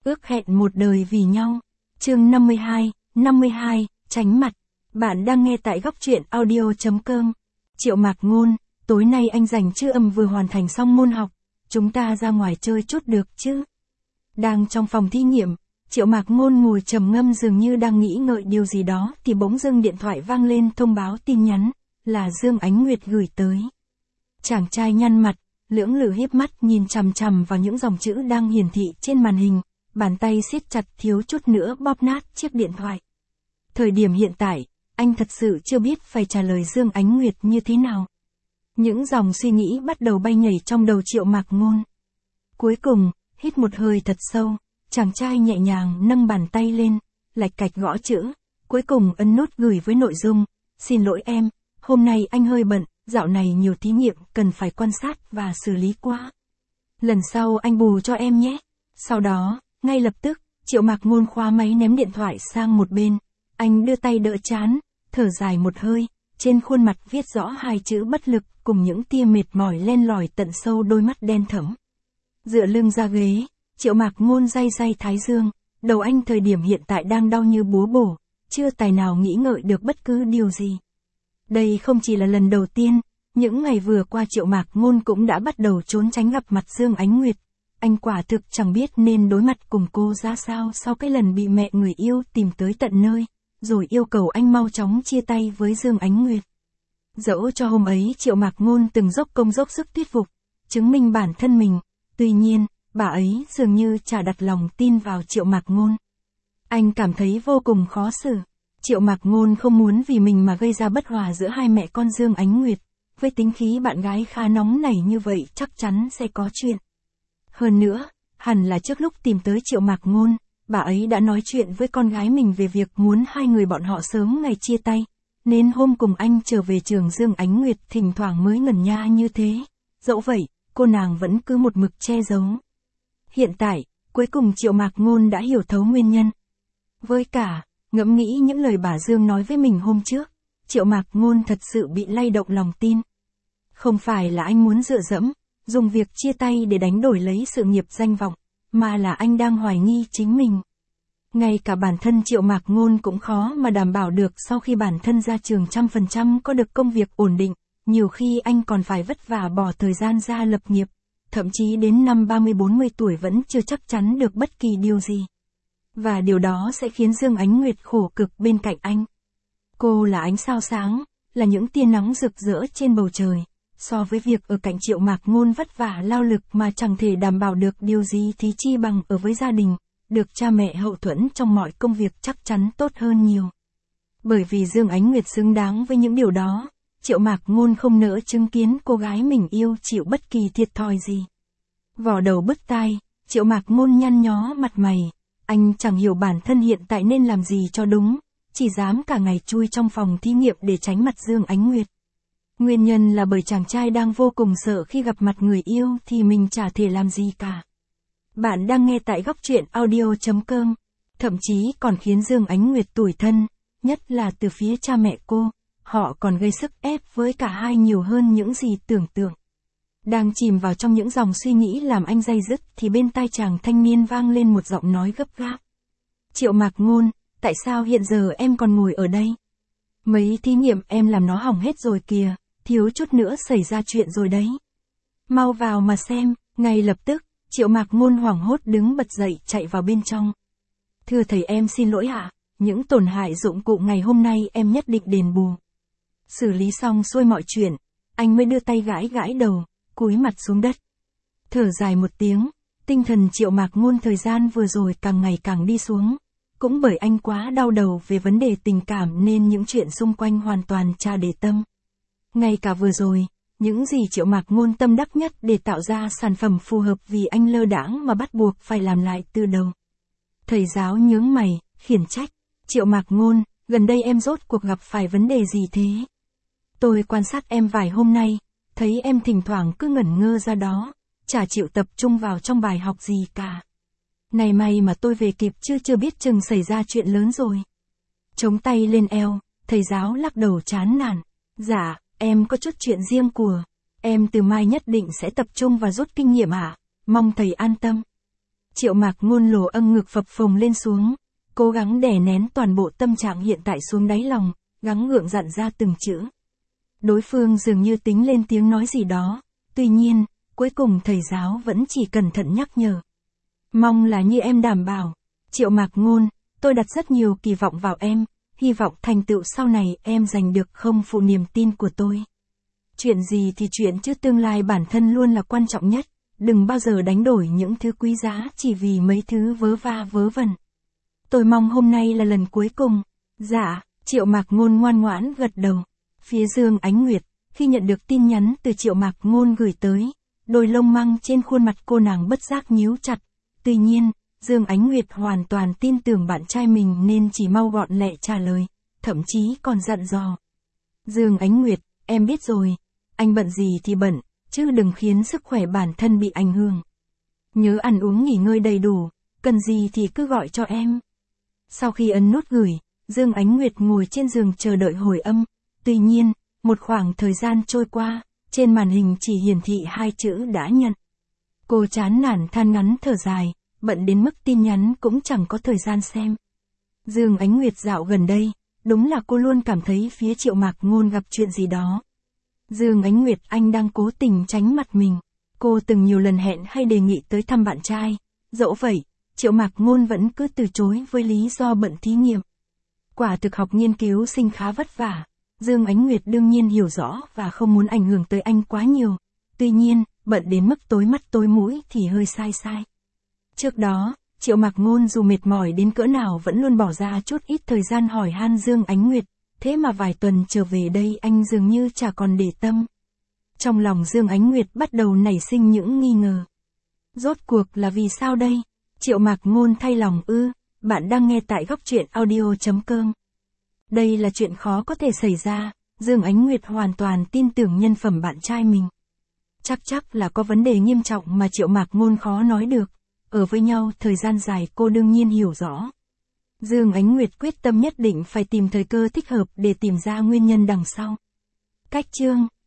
Ước hẹn một đời vì nhau. Chương 52, tránh mặt. Bạn đang nghe tại góc truyện audio.com. Triệu Mạc Ngôn, tối nay anh rảnh chưa? Vừa hoàn thành xong môn học, chúng ta ra ngoài chơi chút được chứ? Đang trong phòng thí nghiệm, Triệu Mạc Ngôn ngồi trầm ngâm dường như đang nghĩ ngợi điều gì đó thì bỗng dưng điện thoại vang lên thông báo tin nhắn, là Dương Ánh Nguyệt gửi tới. Chàng trai nhăn mặt, lưỡng lự hiếp mắt nhìn chằm chằm vào những dòng chữ đang hiển thị trên màn hình, bàn tay siết chặt thiếu chút nữa bóp nát chiếc điện thoại. Thời điểm hiện tại, anh thật sự chưa biết phải trả lời Dương Ánh Nguyệt như thế nào. Những dòng suy nghĩ bắt đầu bay nhảy trong đầu Triệu Mạc Ngôn. Cuối cùng, hít một hơi thật sâu, chàng trai nhẹ nhàng nâng bàn tay lên, lạch cạch gõ chữ, cuối cùng ấn nút gửi với nội dung: xin lỗi em, hôm nay anh hơi bận, dạo này nhiều thí nghiệm cần phải quan sát và xử lý quá. Lần sau anh bù cho em nhé. Sau đó, ngay lập tức, Triệu Mạc Ngôn khóa máy ném điện thoại sang một bên. Anh đưa tay đỡ trán, thở dài một hơi, trên khuôn mặt viết rõ hai chữ bất lực cùng những tia mệt mỏi len lỏi tận sâu đôi mắt đen thẫm. Dựa lưng ra ghế, Triệu Mạc Ngôn day day thái dương, đầu anh thời điểm hiện tại đang đau như búa bổ, chưa tài nào nghĩ ngợi được bất cứ điều gì. Đây không chỉ là lần đầu tiên, những ngày vừa qua Triệu Mạc Ngôn cũng đã bắt đầu trốn tránh gặp mặt Dương Ánh Nguyệt. Anh quả thực chẳng biết nên đối mặt cùng cô ra sao sau cái lần bị mẹ người yêu tìm tới tận nơi, rồi yêu cầu anh mau chóng chia tay với Dương Ánh Nguyệt. Dẫu cho hôm ấy Triệu Mạc Ngôn từng dốc công dốc sức thuyết phục, chứng minh bản thân mình, tuy nhiên, bà ấy dường như chả đặt lòng tin vào Triệu Mạc Ngôn. Anh cảm thấy vô cùng khó xử. Triệu Mạc Ngôn không muốn vì mình mà gây ra bất hòa giữa hai mẹ con Dương Ánh Nguyệt. Với tính khí bạn gái khá nóng nảy như vậy chắc chắn sẽ có chuyện. Hơn nữa, hẳn là trước lúc tìm tới Triệu Mạc Ngôn, bà ấy đã nói chuyện với con gái mình về việc muốn hai người bọn họ sớm ngày chia tay, nên hôm cùng anh trở về trường Dương Ánh Nguyệt thỉnh thoảng mới ngẩn nha như thế. Dẫu vậy, cô nàng vẫn cứ một mực che giấu. Hiện tại, cuối cùng Triệu Mạc Ngôn đã hiểu thấu nguyên nhân. Với cả, ngẫm nghĩ những lời bà Dương nói với mình hôm trước, Triệu Mạc Ngôn thật sự bị lay động lòng tin. Không phải là anh muốn dựa dẫm, dùng việc chia tay để đánh đổi lấy sự nghiệp danh vọng, mà là anh đang hoài nghi chính mình. Ngay cả bản thân Triệu Mạc Ngôn cũng khó mà đảm bảo được sau khi bản thân ra trường 100% có được công việc ổn định, nhiều khi anh còn phải vất vả bỏ thời gian ra lập nghiệp, thậm chí đến năm 30-40 tuổi vẫn chưa chắc chắn được bất kỳ điều gì. Và điều đó sẽ khiến Dương Ánh Nguyệt khổ cực bên cạnh anh. Cô là ánh sao sáng, là những tia nắng rực rỡ trên bầu trời. So với việc ở cạnh Triệu Mạc Ngôn vất vả lao lực mà chẳng thể đảm bảo được điều gì thì chi bằng ở với gia đình, được cha mẹ hậu thuẫn trong mọi công việc chắc chắn tốt hơn nhiều. Bởi vì Dương Ánh Nguyệt xứng đáng với những điều đó, Triệu Mạc Ngôn không nỡ chứng kiến cô gái mình yêu chịu bất kỳ thiệt thòi gì. Vò đầu bứt tai, Triệu Mạc Ngôn nhăn nhó mặt mày, anh chẳng hiểu bản thân hiện tại nên làm gì cho đúng, chỉ dám cả ngày chui trong phòng thí nghiệm để tránh mặt Dương Ánh Nguyệt. Nguyên nhân là bởi chàng trai đang vô cùng sợ khi gặp mặt người yêu thì mình chả thể làm gì cả. Bạn đang nghe tại góc truyện audio.com, thậm chí còn khiến Dương Ánh Nguyệt tủi thân, nhất là từ phía cha mẹ cô, họ còn gây sức ép với cả hai nhiều hơn những gì tưởng tượng. Đang chìm vào trong những dòng suy nghĩ làm anh day dứt thì bên tai chàng thanh niên vang lên một giọng nói gấp gáp. Triệu Mạc Ngôn, tại sao hiện giờ em còn ngồi ở đây? Mấy thí nghiệm em làm nó hỏng hết rồi kìa, thiếu chút nữa xảy ra chuyện rồi đấy. Mau vào mà xem. Ngay lập tức, Triệu Mạc Ngôn hoảng hốt đứng bật dậy chạy vào bên trong. Thưa thầy, em xin lỗi ạ, những tổn hại dụng cụ ngày hôm nay em nhất định đền bù. Xử lý xong xuôi mọi chuyện, anh mới đưa tay gãi gãi đầu, cúi mặt xuống đất. Thở dài một tiếng, tinh thần Triệu Mạc Ngôn thời gian vừa rồi càng ngày càng đi xuống. Cũng bởi anh quá đau đầu về vấn đề tình cảm nên những chuyện xung quanh hoàn toàn chả để tâm. Ngay cả vừa rồi, những gì Triệu Mạc Ngôn tâm đắc nhất để tạo ra sản phẩm phù hợp vì anh lơ đãng mà bắt buộc phải làm lại từ đầu. Thầy giáo nhướng mày, khiển trách. Triệu Mạc Ngôn, gần đây em rốt cuộc gặp phải vấn đề gì thế? Tôi quan sát em vài hôm nay, thấy em thỉnh thoảng cứ ngẩn ngơ ra đó, chả chịu tập trung vào trong bài học gì cả. Này may mà tôi về kịp chứ chưa biết chừng xảy ra chuyện lớn rồi. Chống tay lên eo, thầy giáo lắc đầu chán nản. Dạ, em có chút chuyện riêng của. Em từ mai nhất định sẽ tập trung và rút kinh nghiệm ạ. Mong thầy an tâm. Triệu Mạc Ngôn lồ âm ngực phập phồng lên xuống, cố gắng đè nén toàn bộ tâm trạng hiện tại xuống đáy lòng, gắng gượng dặn ra từng chữ. Đối phương dường như tính lên tiếng nói gì đó, tuy nhiên, cuối cùng thầy giáo vẫn chỉ cẩn thận nhắc nhở. Mong là như em đảm bảo. Triệu Mạc Ngôn, tôi đặt rất nhiều kỳ vọng vào em, hy vọng thành tựu sau này em giành được không phụ niềm tin của tôi. Chuyện gì thì chuyện chứ tương lai bản thân luôn là quan trọng nhất, đừng bao giờ đánh đổi những thứ quý giá chỉ vì mấy thứ vớ va vớ vẩn. Tôi mong hôm nay là lần cuối cùng. Dạ, Triệu Mạc Ngôn ngoan ngoãn gật đầu. Phía Dương Ánh Nguyệt, khi nhận được tin nhắn từ Triệu Mạc Ngôn gửi tới, đôi lông măng trên khuôn mặt cô nàng bất giác nhíu chặt. Tuy nhiên, Dương Ánh Nguyệt hoàn toàn tin tưởng bạn trai mình nên chỉ mau gọn lẹ trả lời, thậm chí còn dặn dò. Dương Ánh Nguyệt, em biết rồi, anh bận gì thì bận, chứ đừng khiến sức khỏe bản thân bị ảnh hưởng. Nhớ ăn uống nghỉ ngơi đầy đủ, cần gì thì cứ gọi cho em. Sau khi ấn nút gửi, Dương Ánh Nguyệt ngồi trên giường chờ đợi hồi âm. Tuy nhiên, một khoảng thời gian trôi qua, trên màn hình chỉ hiển thị 2 chữ đã nhận. Cô chán nản than ngắn thở dài, bận đến mức tin nhắn cũng chẳng có thời gian xem. Dương Ánh Nguyệt dạo gần đây, đúng là cô luôn cảm thấy phía Triệu Mạc Ngôn gặp chuyện gì đó. Dương Ánh Nguyệt, anh đang cố tình tránh mặt mình. Cô từng nhiều lần hẹn hay đề nghị tới thăm bạn trai. Dẫu vậy, Triệu Mạc Ngôn vẫn cứ từ chối với lý do bận thí nghiệm. Quả thực học nghiên cứu sinh khá vất vả. Dương Ánh Nguyệt đương nhiên hiểu rõ và không muốn ảnh hưởng tới anh quá nhiều. Tuy nhiên, bận đến mức tối mắt tối mũi thì hơi sai. Trước đó, Triệu Mạc Ngôn dù mệt mỏi đến cỡ nào vẫn luôn bỏ ra chút ít thời gian hỏi han Dương Ánh Nguyệt. Thế mà vài tuần trở về đây anh dường như chả còn để tâm. Trong lòng Dương Ánh Nguyệt bắt đầu nảy sinh những nghi ngờ. Rốt cuộc là vì sao đây? Triệu Mạc Ngôn thay lòng bạn đang nghe tại góc truyện audio.com. Đây là chuyện khó có thể xảy ra, Dương Ánh Nguyệt hoàn toàn tin tưởng nhân phẩm bạn trai mình. Chắc là có vấn đề nghiêm trọng mà Triệu Mạc Ngôn khó nói được. Ở với nhau thời gian dài cô đương nhiên hiểu rõ. Dương Ánh Nguyệt quyết tâm nhất định phải tìm thời cơ thích hợp để tìm ra nguyên nhân đằng sau. Cách chương